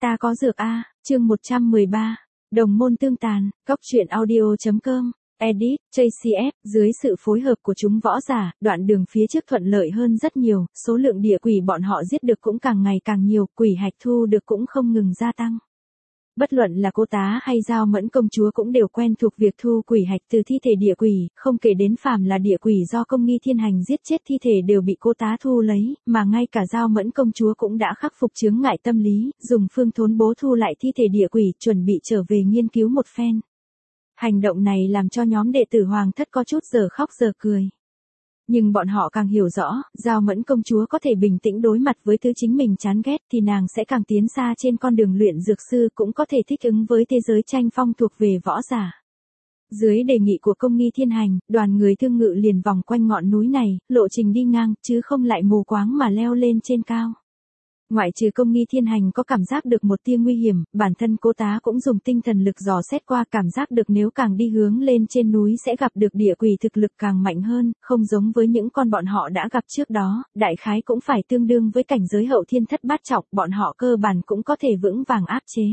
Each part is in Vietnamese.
Ta có dược a, chương 113. Đồng môn tương tàn, góc truyện audio.com. Edit, JCF, dưới sự phối hợp của chúng võ giả, đoạn đường phía trước thuận lợi hơn rất nhiều, số lượng địa quỷ bọn họ giết được cũng càng ngày càng nhiều, quỷ hạch thu được cũng không ngừng gia tăng. Bất luận là cô tá hay Giao Mẫn công chúa cũng đều quen thuộc việc thu quỷ hạch từ thi thể địa quỷ, không kể đến phàm là địa quỷ do Công Nghi Thiên Hành giết chết thi thể đều bị cô tá thu lấy, mà ngay cả Giao Mẫn công chúa cũng đã khắc phục chướng ngại tâm lý, dùng phương thốn bố thu lại thi thể địa quỷ, chuẩn bị trở về nghiên cứu một phen. Hành động này làm cho nhóm đệ tử Hoàng Thất có chút giờ khóc giờ cười. Nhưng bọn họ càng hiểu rõ, Giao Mẫn công chúa có thể bình tĩnh đối mặt với thứ chính mình chán ghét thì nàng sẽ càng tiến xa trên con đường luyện dược sư, cũng có thể thích ứng với thế giới tranh phong thuộc về võ giả. Dưới đề nghị của Công Nghi Thiên Hành, đoàn người Thương Ngự liền vòng quanh ngọn núi này, lộ trình đi ngang, chứ không lại mù quáng mà leo lên trên cao. Ngoại trừ Công Nghi Thiên Hành có cảm giác được một tia nguy hiểm, bản thân cô tá cũng dùng tinh thần lực dò xét qua, cảm giác được nếu càng đi hướng lên trên núi sẽ gặp được địa quỷ thực lực càng mạnh hơn, không giống với những con bọn họ đã gặp trước đó, đại khái cũng phải tương đương với cảnh giới hậu thiên thất bát trọng, bọn họ cơ bản cũng có thể vững vàng áp chế.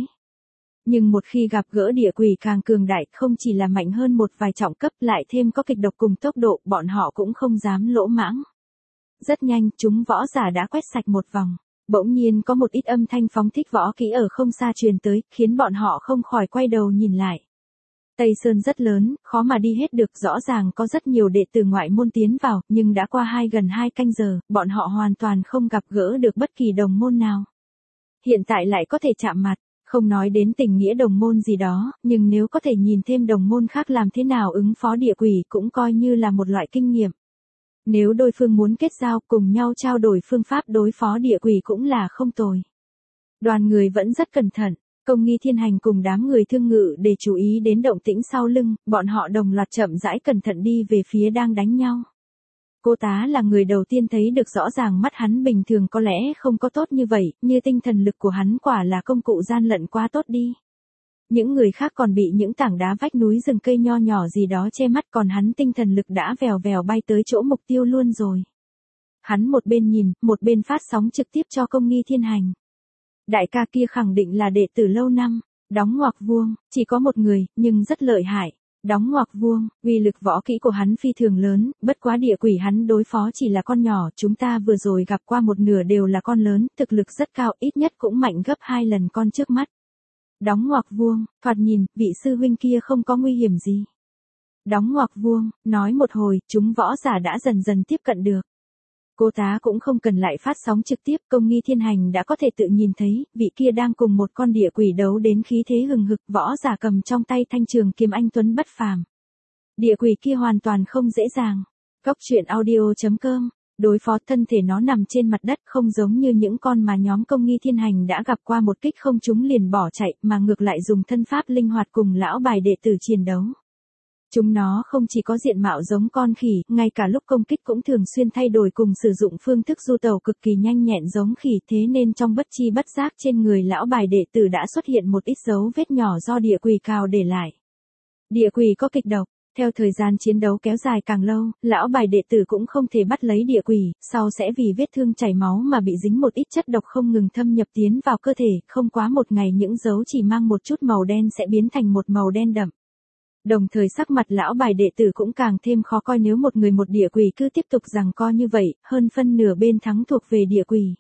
Nhưng một khi gặp gỡ địa quỷ càng cường đại, không chỉ là mạnh hơn một vài trọng cấp, lại thêm có kịch độc cùng tốc độ, bọn họ cũng không dám lỗ mãng. Rất nhanh, chúng võ giả đã quét sạch một vòng. Bỗng nhiên có một ít âm thanh phóng thích võ kỹ ở không xa truyền tới, khiến bọn họ không khỏi quay đầu nhìn lại. Tây Sơn rất lớn, khó mà đi hết được, rõ ràng có rất nhiều đệ tử ngoại môn tiến vào, nhưng đã qua gần 2 canh giờ, bọn họ hoàn toàn không gặp gỡ được bất kỳ đồng môn nào. Hiện tại lại có thể chạm mặt, không nói đến tình nghĩa đồng môn gì đó, nhưng nếu có thể nhìn thêm đồng môn khác làm thế nào ứng phó địa quỷ cũng coi như là một loại kinh nghiệm. Nếu đối phương muốn kết giao, cùng nhau trao đổi phương pháp đối phó địa quỷ cũng là không tồi. Đoàn người vẫn rất cẩn thận, Công Nghi Thiên Hành cùng đám người Thương Ngự để chú ý đến động tĩnh sau lưng, bọn họ đồng loạt chậm rãi cẩn thận đi về phía đang đánh nhau. Cô tá là người đầu tiên thấy được rõ ràng mắt hắn bình thường có lẽ không có tốt như vậy, như tinh thần lực của hắn quả là công cụ gian lận quá tốt đi. Những người khác còn bị những tảng đá vách núi rừng cây nho nhỏ gì đó che mắt, còn hắn tinh thần lực đã vèo vèo bay tới chỗ mục tiêu luôn rồi. Hắn một bên nhìn, một bên phát sóng trực tiếp cho Công Nghi Thiên Hành. Đại ca kia khẳng định là đệ tử lâu năm, đóng ngoặc vuông, chỉ có một người, nhưng rất lợi hại. Đóng ngoặc vuông, uy lực võ kỹ của hắn phi thường lớn, bất quá địa quỷ hắn đối phó chỉ là con nhỏ, chúng ta vừa rồi gặp qua một nửa đều là con lớn, thực lực rất cao, ít nhất cũng mạnh gấp 2 lần con trước mắt. Đóng ngoặc vuông, thoạt nhìn, vị sư huynh kia không có nguy hiểm gì. Đóng ngoặc vuông, nói một hồi, chúng võ giả đã dần dần tiếp cận được. Cô tá cũng không cần lại phát sóng trực tiếp, Công Nghi Thiên Hành đã có thể tự nhìn thấy, vị kia đang cùng một con địa quỷ đấu đến khí thế hừng hực, võ giả cầm trong tay thanh trường kiếm anh tuấn bất phàm. Địa quỷ kia hoàn toàn không dễ dàng. Góc truyện audio.com. Đối phó, thân thể nó nằm trên mặt đất, không giống như những con mà nhóm Công Nghi Thiên Hành đã gặp qua, một kích không trúng liền bỏ chạy, mà ngược lại dùng thân pháp linh hoạt cùng lão bài đệ tử chiến đấu. Chúng nó không chỉ có diện mạo giống con khỉ, ngay cả lúc công kích cũng thường xuyên thay đổi cùng sử dụng phương thức du tẩu cực kỳ nhanh nhẹn giống khỉ, thế nên trong bất chi bất giác trên người lão bài đệ tử đã xuất hiện một ít dấu vết nhỏ do địa quỷ cào để lại. Địa quỷ có kịch độc. Theo thời gian chiến đấu kéo dài càng lâu, lão bài đệ tử cũng không thể bắt lấy địa quỷ, sau sẽ vì vết thương chảy máu mà bị dính một ít chất độc không ngừng thâm nhập tiến vào cơ thể, không quá một ngày những dấu chỉ mang một chút màu đen sẽ biến thành một màu đen đậm. Đồng thời sắc mặt lão bài đệ tử cũng càng thêm khó coi nếu một người một địa quỷ cứ tiếp tục giằng co như vậy, hơn phân nửa bên thắng thuộc về địa quỷ.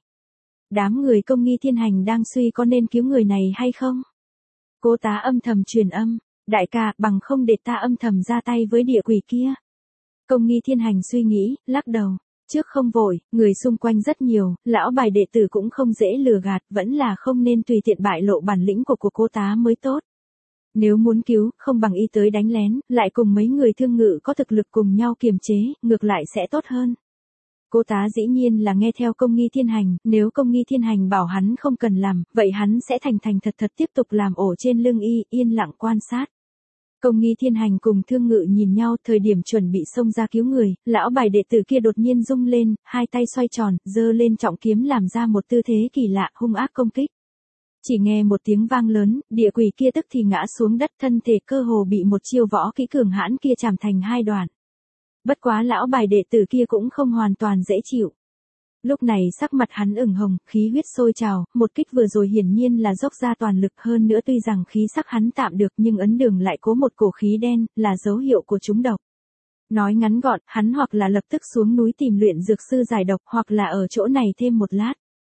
Đám người Công Nghi Thiên Hành đang suy có nên cứu người này hay không? Cô tá âm thầm truyền âm. Đại ca, bằng không để ta âm thầm ra tay với địa quỷ kia. Công Nghi Thiên Hành suy nghĩ, lắc đầu. Trước không vội, người xung quanh rất nhiều, lão bài đệ tử cũng không dễ lừa gạt, vẫn là không nên tùy tiện bại lộ bản lĩnh của cô tá mới tốt. Nếu muốn cứu, không bằng y tới đánh lén, lại cùng mấy người Thương Ngự có thực lực cùng nhau kiềm chế, ngược lại sẽ tốt hơn. Cô tá dĩ nhiên là nghe theo Công Nghi Thiên Hành, nếu Công Nghi Thiên Hành bảo hắn không cần làm, vậy hắn sẽ thành thành thật thật tiếp tục làm ổ trên lưng y, yên lặng quan sát. Công Nghi Thiên Hành cùng Thương Ngự nhìn nhau, thời điểm chuẩn bị xông ra cứu người, lão bài đệ tử kia đột nhiên rung lên, hai tay xoay tròn, giơ lên trọng kiếm làm ra một tư thế kỳ lạ, hung ác công kích. Chỉ nghe một tiếng vang lớn, địa quỷ kia tức thì ngã xuống đất, thân thể cơ hồ bị một chiêu võ kỹ cường hãn kia chảm thành 2 đoạn. Bất quá lão bài đệ tử kia cũng không hoàn toàn dễ chịu. Lúc này sắc mặt hắn ửng hồng, khí huyết sôi trào, một kích vừa rồi hiển nhiên là dốc ra toàn lực, hơn nữa tuy rằng khí sắc hắn tạm được nhưng ấn đường lại cố một cổ khí đen, là dấu hiệu của trúng độc. Nói ngắn gọn, hắn hoặc là lập tức xuống núi tìm luyện dược sư giải độc, hoặc là ở chỗ này thêm một lát.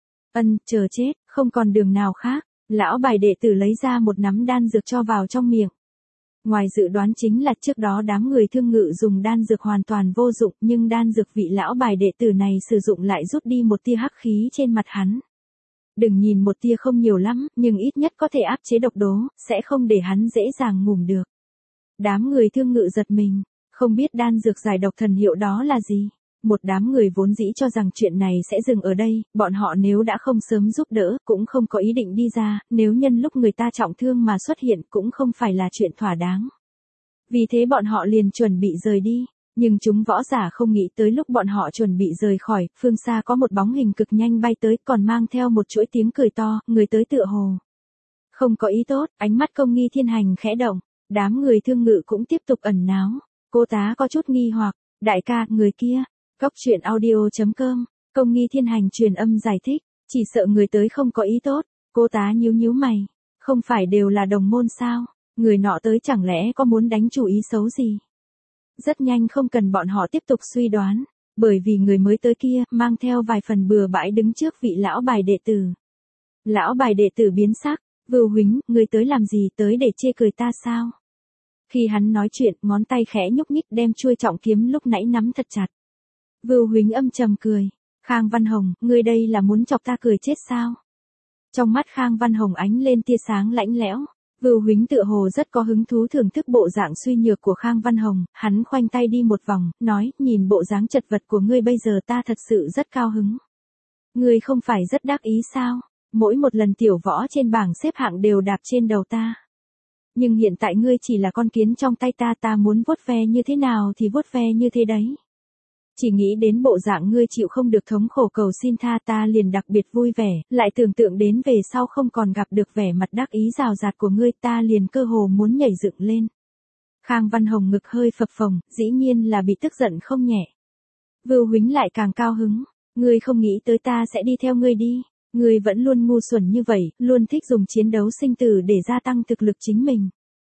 Chờ chết, không còn đường nào khác. Lão bài đệ tử lấy ra một nắm đan dược cho vào trong miệng. Ngoài dự đoán chính là trước đó đám người thương ngự dùng đan dược hoàn toàn vô dụng, nhưng đan dược vị lão bài đệ tử này sử dụng lại rút đi một tia hắc khí trên mặt hắn. Đừng nhìn một tia không nhiều lắm, nhưng ít nhất có thể áp chế độc đố, sẽ không để hắn dễ dàng ngủm được. Đám người thương ngự giật mình, không biết đan dược giải độc thần hiệu đó là gì. Một đám người vốn dĩ cho rằng chuyện này sẽ dừng ở đây, bọn họ nếu đã không sớm giúp đỡ, cũng không có ý định đi ra, nếu nhân lúc người ta trọng thương mà xuất hiện cũng không phải là chuyện thỏa đáng. Vì thế bọn họ liền chuẩn bị rời đi, nhưng chúng võ giả không nghĩ tới lúc bọn họ chuẩn bị rời khỏi, phương xa có một bóng hình cực nhanh bay tới, còn mang theo một chuỗi tiếng cười to, người tới tựa hồ không có ý tốt, ánh mắt Công Nghi Thiên Hành khẽ động, đám người thương ngự cũng tiếp tục ẩn náu. Cô tá có chút nghi hoặc, đại ca, người kia. Cóc truyện audio.com, Công Nghi Thiên Hành truyền âm giải thích, chỉ sợ người tới không có ý tốt. Cô tá nhíu nhíu mày, không phải đều là đồng môn sao, người nọ tới chẳng lẽ có muốn đánh chủ ý xấu gì. Rất nhanh không cần bọn họ tiếp tục suy đoán, bởi vì người mới tới kia mang theo vài phần bừa bãi đứng trước vị lão bài đệ tử. Lão bài đệ tử biến sắc, Vưu huynh, người tới làm gì, tới để chê cười ta sao? Khi hắn nói chuyện, ngón tay khẽ nhúc nhích đem chuôi trọng kiếm lúc nãy nắm thật chặt. Vưu huynh âm trầm cười, Khang Văn Hồng, ngươi đây là muốn chọc ta cười chết sao? Trong mắt Khang Văn Hồng ánh lên tia sáng lạnh lẽo. Vưu huynh tựa hồ rất có hứng thú thưởng thức bộ dạng suy nhược của Khang Văn Hồng, hắn khoanh tay đi một vòng, nói, nhìn bộ dáng chật vật của ngươi bây giờ ta thật sự rất cao hứng. Ngươi không phải rất đắc ý sao? Mỗi một lần tiểu võ trên bảng xếp hạng đều đạp trên đầu ta. Nhưng hiện tại ngươi chỉ là con kiến trong tay ta, ta muốn vuốt ve như thế nào thì vuốt ve như thế đấy. Chỉ nghĩ đến bộ dạng ngươi chịu không được thống khổ cầu xin tha ta liền đặc biệt vui vẻ, lại tưởng tượng đến về sau không còn gặp được vẻ mặt đắc ý rào rạt của ngươi ta liền cơ hồ muốn nhảy dựng lên. Khang Văn Hồng ngực hơi phập phồng, dĩ nhiên là bị tức giận không nhẹ. Vưu huynh lại càng cao hứng, ngươi không nghĩ tới ta sẽ đi theo ngươi đi, ngươi vẫn luôn ngu xuẩn như vậy, luôn thích dùng chiến đấu sinh tử để gia tăng thực lực chính mình.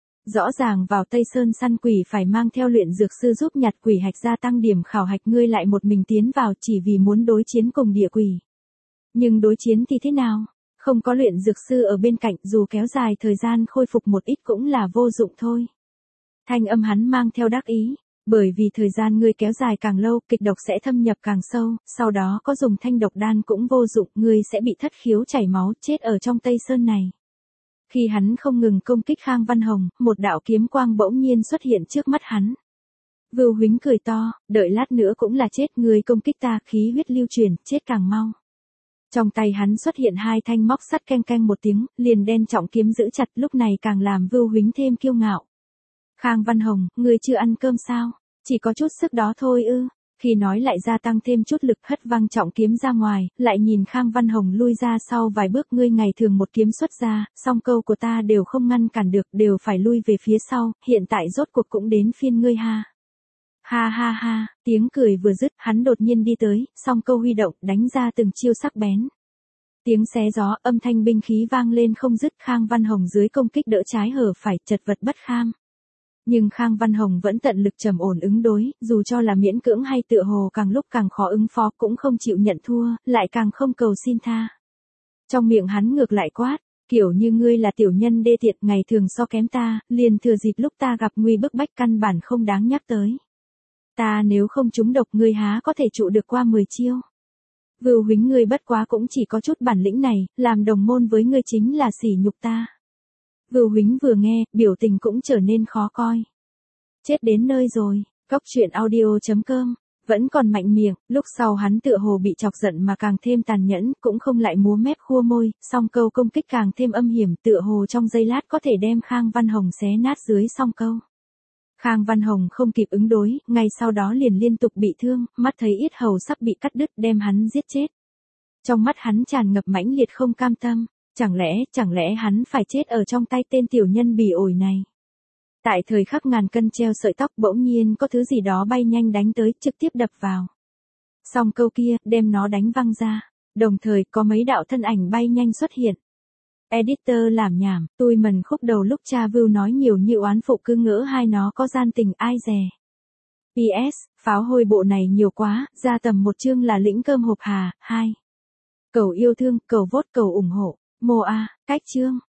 Rõ ràng vào Tây Sơn săn quỷ phải mang theo luyện dược sư giúp nhặt quỷ hạch gia tăng điểm khảo hạch, ngươi lại một mình tiến vào chỉ vì muốn đối chiến cùng địa quỷ. Nhưng đối chiến thì thế nào? Không có luyện dược sư ở bên cạnh dù kéo dài thời gian khôi phục một ít cũng là vô dụng thôi. Thanh âm hắn mang theo đắc ý, bởi vì thời gian ngươi kéo dài càng lâu kịch độc sẽ thâm nhập càng sâu, sau đó có dùng thanh độc đan cũng vô dụng, ngươi sẽ bị thất khiếu chảy máu chết ở trong Tây Sơn này. Khi hắn không ngừng công kích Khang Văn Hồng, một đạo kiếm quang bỗng nhiên xuất hiện trước mắt hắn. Vưu huynh cười to, đợi lát nữa cũng là chết, người công kích ta, khí huyết lưu truyền, chết càng mau. Trong tay hắn xuất hiện hai thanh móc sắt, keng keng một tiếng, liền đen trọng kiếm giữ chặt, lúc này càng làm Vưu huynh thêm kiêu ngạo. Khang Văn Hồng, ngươi chưa ăn cơm sao? Chỉ có chút sức đó thôi ư? Khi nói lại gia tăng thêm chút lực, hất văng trọng kiếm ra ngoài, lại nhìn Khang Văn Hồng lui ra sau vài bước, ngươi ngày thường một kiếm xuất ra, song câu của ta đều không ngăn cản được, đều phải lui về phía sau, hiện tại rốt cuộc cũng đến phiên ngươi ha. Ha ha ha, tiếng cười vừa dứt, hắn đột nhiên đi tới, song câu huy động, đánh ra từng chiêu sắc bén. Tiếng xé gió, âm thanh binh khí vang lên không dứt, Khang Văn Hồng dưới công kích đỡ trái hở phải, chật vật bất kham. Nhưng Khang Văn Hồng vẫn tận lực trầm ổn ứng đối, dù cho là miễn cưỡng hay tựa hồ càng lúc càng khó ứng phó cũng không chịu nhận thua, lại càng không cầu xin tha. Trong miệng hắn ngược lại quát, kiểu như ngươi là tiểu nhân đê tiện, ngày thường so kém ta, liền thừa dịp lúc ta gặp nguy bức bách căn bản không đáng nhắc tới. Ta nếu không trúng độc ngươi há có thể trụ được qua 10 chiêu. Vưu huynh ngươi bất quá cũng chỉ có chút bản lĩnh này, làm đồng môn với ngươi chính là sỉ nhục ta. Vưu huynh vừa nghe, biểu tình cũng trở nên khó coi. Chết đến nơi rồi, cóc truyện audio.com, vẫn còn mạnh miệng, lúc sau hắn tựa hồ bị chọc giận mà càng thêm tàn nhẫn, cũng không lại múa mép khua môi, song câu công kích càng thêm âm hiểm, tựa hồ trong giây lát có thể đem Khang Văn Hồng xé nát dưới song câu. Khang Văn Hồng không kịp ứng đối, ngay sau đó liền liên tục bị thương, mắt thấy yết hầu sắp bị cắt đứt, đem hắn giết chết. Trong mắt hắn tràn ngập mãnh liệt không cam tâm. Chẳng lẽ hắn phải chết ở trong tay tên tiểu nhân bỉ ổi này. Tại thời khắc ngàn cân treo sợi tóc bỗng nhiên có thứ gì đó bay nhanh đánh tới, trực tiếp đập vào. Xong câu kia, đem nó đánh văng ra. Đồng thời có mấy đạo thân ảnh bay nhanh xuất hiện. Editor làm nhảm, tui mần khúc đầu lúc cha view nói nhiều như oán phụ cứ ngỡ hai nó có gian tình ai dè. PS, pháo hôi bộ này nhiều quá, ra tầm một chương là lĩnh cơm hộp hà. 2. Cầu yêu thương, cầu vote, cầu ủng hộ. Mô A, cách chương.